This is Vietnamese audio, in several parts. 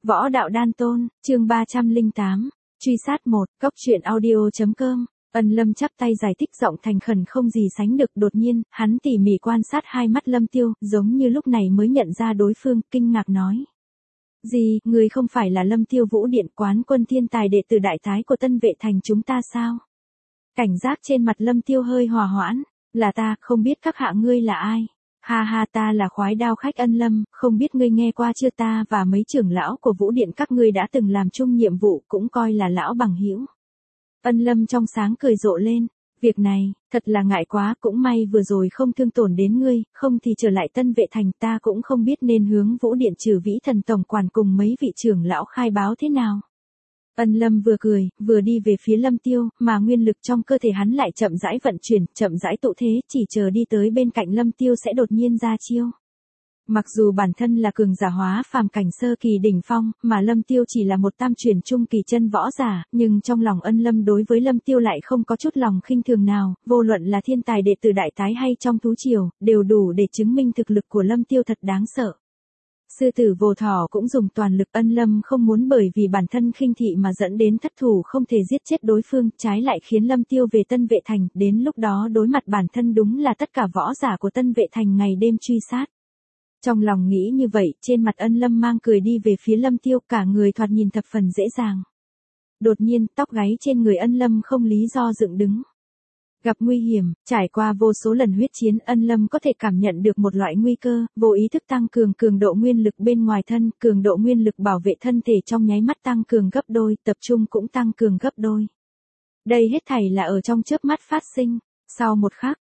Võ đạo đan tôn, chương 308, truy sát 1, cóc truyện audio.com. Ân Lâm chắp tay giải thích giọng thành khẩn không gì sánh được. Đột nhiên, hắn tỉ mỉ quan sát hai mắt Lâm Tiêu, giống như lúc này mới nhận ra đối phương, kinh ngạc nói. Gì, người không phải là Lâm Tiêu Vũ Điện quán quân thiên tài đệ tử đại thái của Tân Vệ Thành chúng ta sao? Cảnh giác trên mặt Lâm Tiêu hơi hòa hoãn, là ta, không biết các hạ ngươi là ai? Ha ha, ta là khoái đao khách Ân Lâm, không biết ngươi nghe qua chưa, ta và mấy trưởng lão của Vũ Điện các ngươi đã từng làm chung nhiệm vụ, cũng coi là lão bằng hữu. Ân Lâm trong sáng cười rộ lên, việc này, thật là ngại quá, cũng may vừa rồi không thương tổn đến ngươi, không thì trở lại Tân Vệ Thành ta cũng không biết nên hướng Vũ Điện trừ Vĩ Thần tổng quản cùng mấy vị trưởng lão khai báo thế nào. Ân Lâm vừa cười, vừa đi về phía Lâm Tiêu, mà nguyên lực trong cơ thể hắn lại chậm rãi vận chuyển, chậm rãi tụ thế, chỉ chờ đi tới bên cạnh Lâm Tiêu sẽ đột nhiên ra chiêu. Mặc dù bản thân là cường giả hóa phàm cảnh sơ kỳ đỉnh phong, mà Lâm Tiêu chỉ là một tam truyền trung kỳ chân võ giả, nhưng trong lòng Ân Lâm đối với Lâm Tiêu lại không có chút lòng khinh thường nào, vô luận là thiên tài đệ tử đại tái hay trong thú triều, đều đủ để chứng minh thực lực của Lâm Tiêu thật đáng sợ. Sư tử vô thỏ cũng dùng toàn lực. Ân Lâm không muốn bởi vì bản thân khinh thị mà dẫn đến thất thủ không thể giết chết đối phương, trái lại khiến Lâm Tiêu về Tân Vệ Thành, đến lúc đó đối mặt bản thân đúng là tất cả võ giả của Tân Vệ Thành ngày đêm truy sát. Trong lòng nghĩ như vậy, trên mặt Ân Lâm mang cười đi về phía Lâm Tiêu, cả người thoạt nhìn thập phần dễ dàng. Đột nhiên, tóc gáy trên người Ân Lâm không lý do dựng đứng. Gặp nguy hiểm, trải qua vô số lần huyết chiến, Ân Lâm có thể cảm nhận được một loại nguy cơ, vô ý thức tăng cường cường độ nguyên lực bên ngoài thân, cường độ nguyên lực bảo vệ thân thể trong nháy mắt tăng cường gấp đôi, tập trung cũng tăng cường gấp đôi. Đây hết thảy là ở trong chớp mắt phát sinh. Sau một khắc,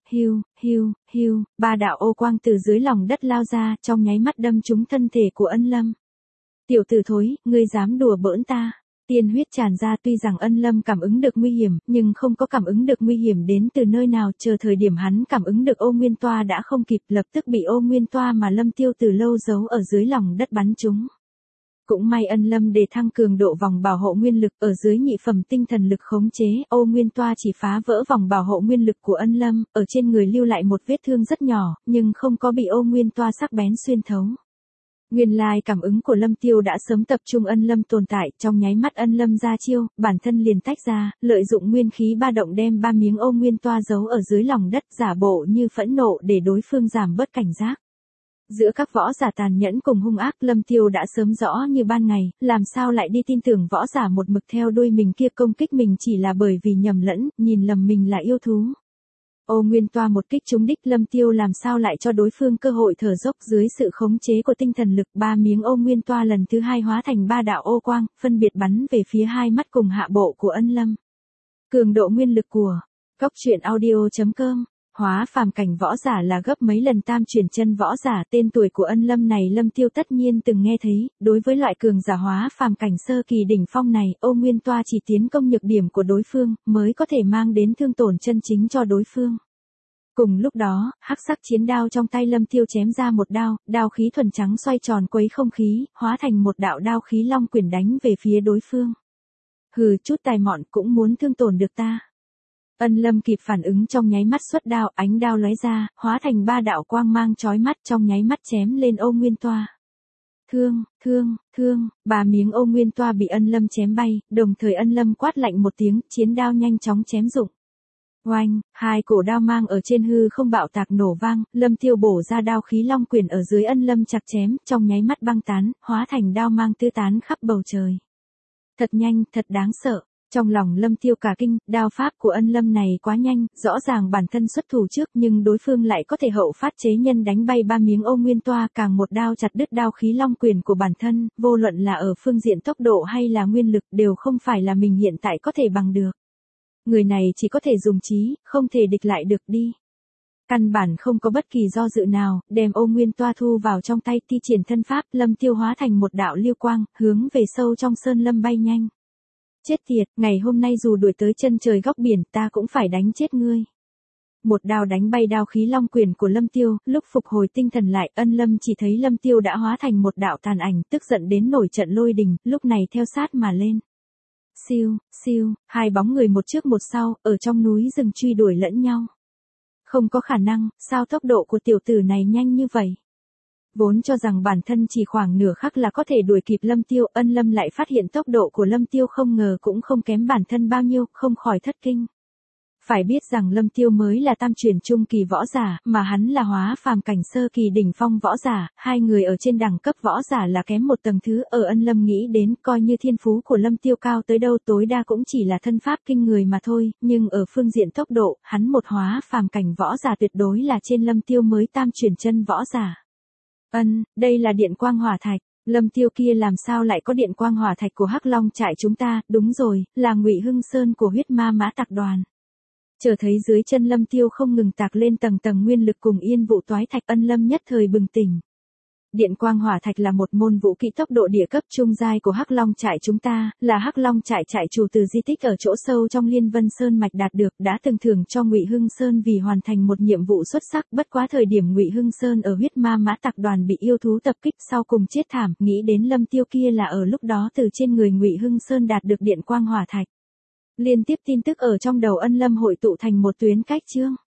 hiu, ba đạo ô quang từ dưới lòng đất lao ra, trong nháy mắt đâm trúng thân thể của Ân Lâm. Tiểu tử thối, ngươi dám đùa bỡn ta. Tiên huyết tràn ra, tuy rằng Ân Lâm cảm ứng được nguy hiểm, nhưng không có cảm ứng được nguy hiểm đến từ nơi nào, chờ thời điểm hắn cảm ứng được ô nguyên toa đã không kịp, lập tức bị ô nguyên toa mà Lâm Tiêu từ lâu giấu ở dưới lòng đất bắn trúng. Cũng may Ân Lâm để thăng cường độ vòng bảo hộ nguyên lực, ở dưới nhị phẩm tinh thần lực khống chế, ô nguyên toa chỉ phá vỡ vòng bảo hộ nguyên lực của Ân Lâm, ở trên người lưu lại một vết thương rất nhỏ, nhưng không có bị ô nguyên toa sắc bén xuyên thấu. Nguyên lai cảm ứng của Lâm Tiêu đã sớm tập trung Ân Lâm tồn tại, trong nháy mắt Ân Lâm ra chiêu, bản thân liền tách ra, lợi dụng nguyên khí ba động đem ba miếng ô nguyên toa giấu ở dưới lòng đất, giả bộ như phẫn nộ để đối phương giảm bớt cảnh giác. Giữa các võ giả tàn nhẫn cùng hung ác, Lâm Tiêu đã sớm rõ như ban ngày, làm sao lại đi tin tưởng võ giả một mực theo đuôi mình kia công kích mình chỉ là bởi vì nhầm lẫn, nhìn lầm mình là yêu thú. Ô nguyên toa một kích trúng đích, Lâm Tiêu làm sao lại cho đối phương cơ hội thở dốc, dưới sự khống chế của tinh thần lực, ba miếng ô nguyên toa lần thứ hai hóa thành ba đạo ô quang, phân biệt bắn về phía hai mắt cùng hạ bộ của Ân Lâm. Cường độ nguyên lực của cóc truyện audio.com. Hóa phàm cảnh võ giả là gấp mấy lần tam truyền chân võ giả, tên tuổi của Ân Lâm này Lâm Tiêu tất nhiên từng nghe thấy, đối với loại cường giả hóa phàm cảnh sơ kỳ đỉnh phong này, ô nguyên toa chỉ tiến công nhược điểm của đối phương, mới có thể mang đến thương tổn chân chính cho đối phương. Cùng lúc đó, hắc sắc chiến đao trong tay Lâm Tiêu chém ra một đao, đao khí thuần trắng xoay tròn quấy không khí, hóa thành một đạo đao khí long quyển đánh về phía đối phương. Hừ, chút tài mọn cũng muốn thương tổn được ta. Ân Lâm kịp phản ứng trong nháy mắt xuất đao, ánh đao lóe ra, hóa thành ba đạo quang mang chói mắt, trong nháy mắt chém lên ô nguyên toa. Thương, ba miếng ô nguyên toa bị Ân Lâm chém bay, đồng thời Ân Lâm quát lạnh một tiếng, chiến đao nhanh chóng chém rụng. Oanh, hai cổ đao mang ở trên hư không bạo tạc nổ vang, Lâm Tiêu bổ ra đao khí long quyển ở dưới Ân Lâm chặt chém, trong nháy mắt băng tán, hóa thành đao mang tứ tán khắp bầu trời. Thật nhanh, thật đáng sợ. Trong lòng Lâm Tiêu cả kinh, đao pháp của Ân Lâm này quá nhanh, rõ ràng bản thân xuất thủ trước nhưng đối phương lại có thể hậu phát chế nhân đánh bay ba miếng ô nguyên toa, càng một đao chặt đứt đao khí long quyền của bản thân, vô luận là ở phương diện tốc độ hay là nguyên lực đều không phải là mình hiện tại có thể bằng được. Người này chỉ có thể dùng trí, không thể địch lại được đi. Căn bản không có bất kỳ do dự nào, đem ô nguyên toa thu vào trong tay, thi triển thân pháp, Lâm Tiêu hóa thành một đạo lưu quang, hướng về sâu trong sơn lâm bay nhanh. Chết tiệt, ngày hôm nay dù đuổi tới chân trời góc biển, ta cũng phải đánh chết ngươi. Một đao đánh bay đao khí long quyền của Lâm Tiêu, lúc phục hồi tinh thần lại, Ân Lâm chỉ thấy Lâm Tiêu đã hóa thành một đạo tàn ảnh, tức giận đến nổi trận lôi đình, lúc này theo sát mà lên. Siêu, hai bóng người một trước một sau, ở trong núi rừng truy đuổi lẫn nhau. Không có khả năng, sao tốc độ của tiểu tử này nhanh như vậy? Vốn cho rằng bản thân chỉ khoảng nửa khắc là có thể đuổi kịp Lâm Tiêu, Ân Lâm lại phát hiện tốc độ của Lâm Tiêu không ngờ cũng không kém bản thân bao nhiêu, không khỏi thất kinh. Phải biết rằng Lâm Tiêu mới là tam truyền trung kỳ võ giả, mà hắn là hóa phàm cảnh sơ kỳ đỉnh phong võ giả, hai người ở trên đẳng cấp võ giả là kém một tầng thứ. Ở Ân Lâm nghĩ đến coi như thiên phú của Lâm Tiêu cao tới đâu tối đa cũng chỉ là thân pháp kinh người mà thôi, nhưng ở phương diện tốc độ, hắn một hóa phàm cảnh võ giả tuyệt đối là trên Lâm Tiêu mới tam truyền chân võ giả. Đây là điện quang hỏa thạch. Lâm Tiêu kia làm sao lại có điện quang hỏa thạch của Hắc Long trại chúng ta, đúng rồi, là Ngụy Hưng Sơn của huyết ma mã tặc đoàn. Chờ thấy dưới chân Lâm Tiêu không ngừng tạc lên tầng tầng nguyên lực cùng yên vụ toái thạch, Ân Lâm nhất thời bừng tỉnh. Điện quang hỏa thạch là một môn vũ kỹ tốc độ địa cấp trung giai của Hắc Long trại chúng ta, là Hắc Long trại trại chủ từ di tích ở chỗ sâu trong Liên Vân Sơn mạch đạt được, đã từng thưởng cho Ngụy Hưng Sơn vì hoàn thành một nhiệm vụ xuất sắc, bất quá thời điểm Ngụy Hưng Sơn ở huyết ma mã tặc đoàn bị yêu thú tập kích sau cùng chết thảm, nghĩ đến Lâm Tiêu kia là ở lúc đó từ trên người Ngụy Hưng Sơn đạt được điện quang hỏa thạch. Liên tiếp tin tức ở trong đầu Ân Lâm hội tụ thành một tuyến cách chương.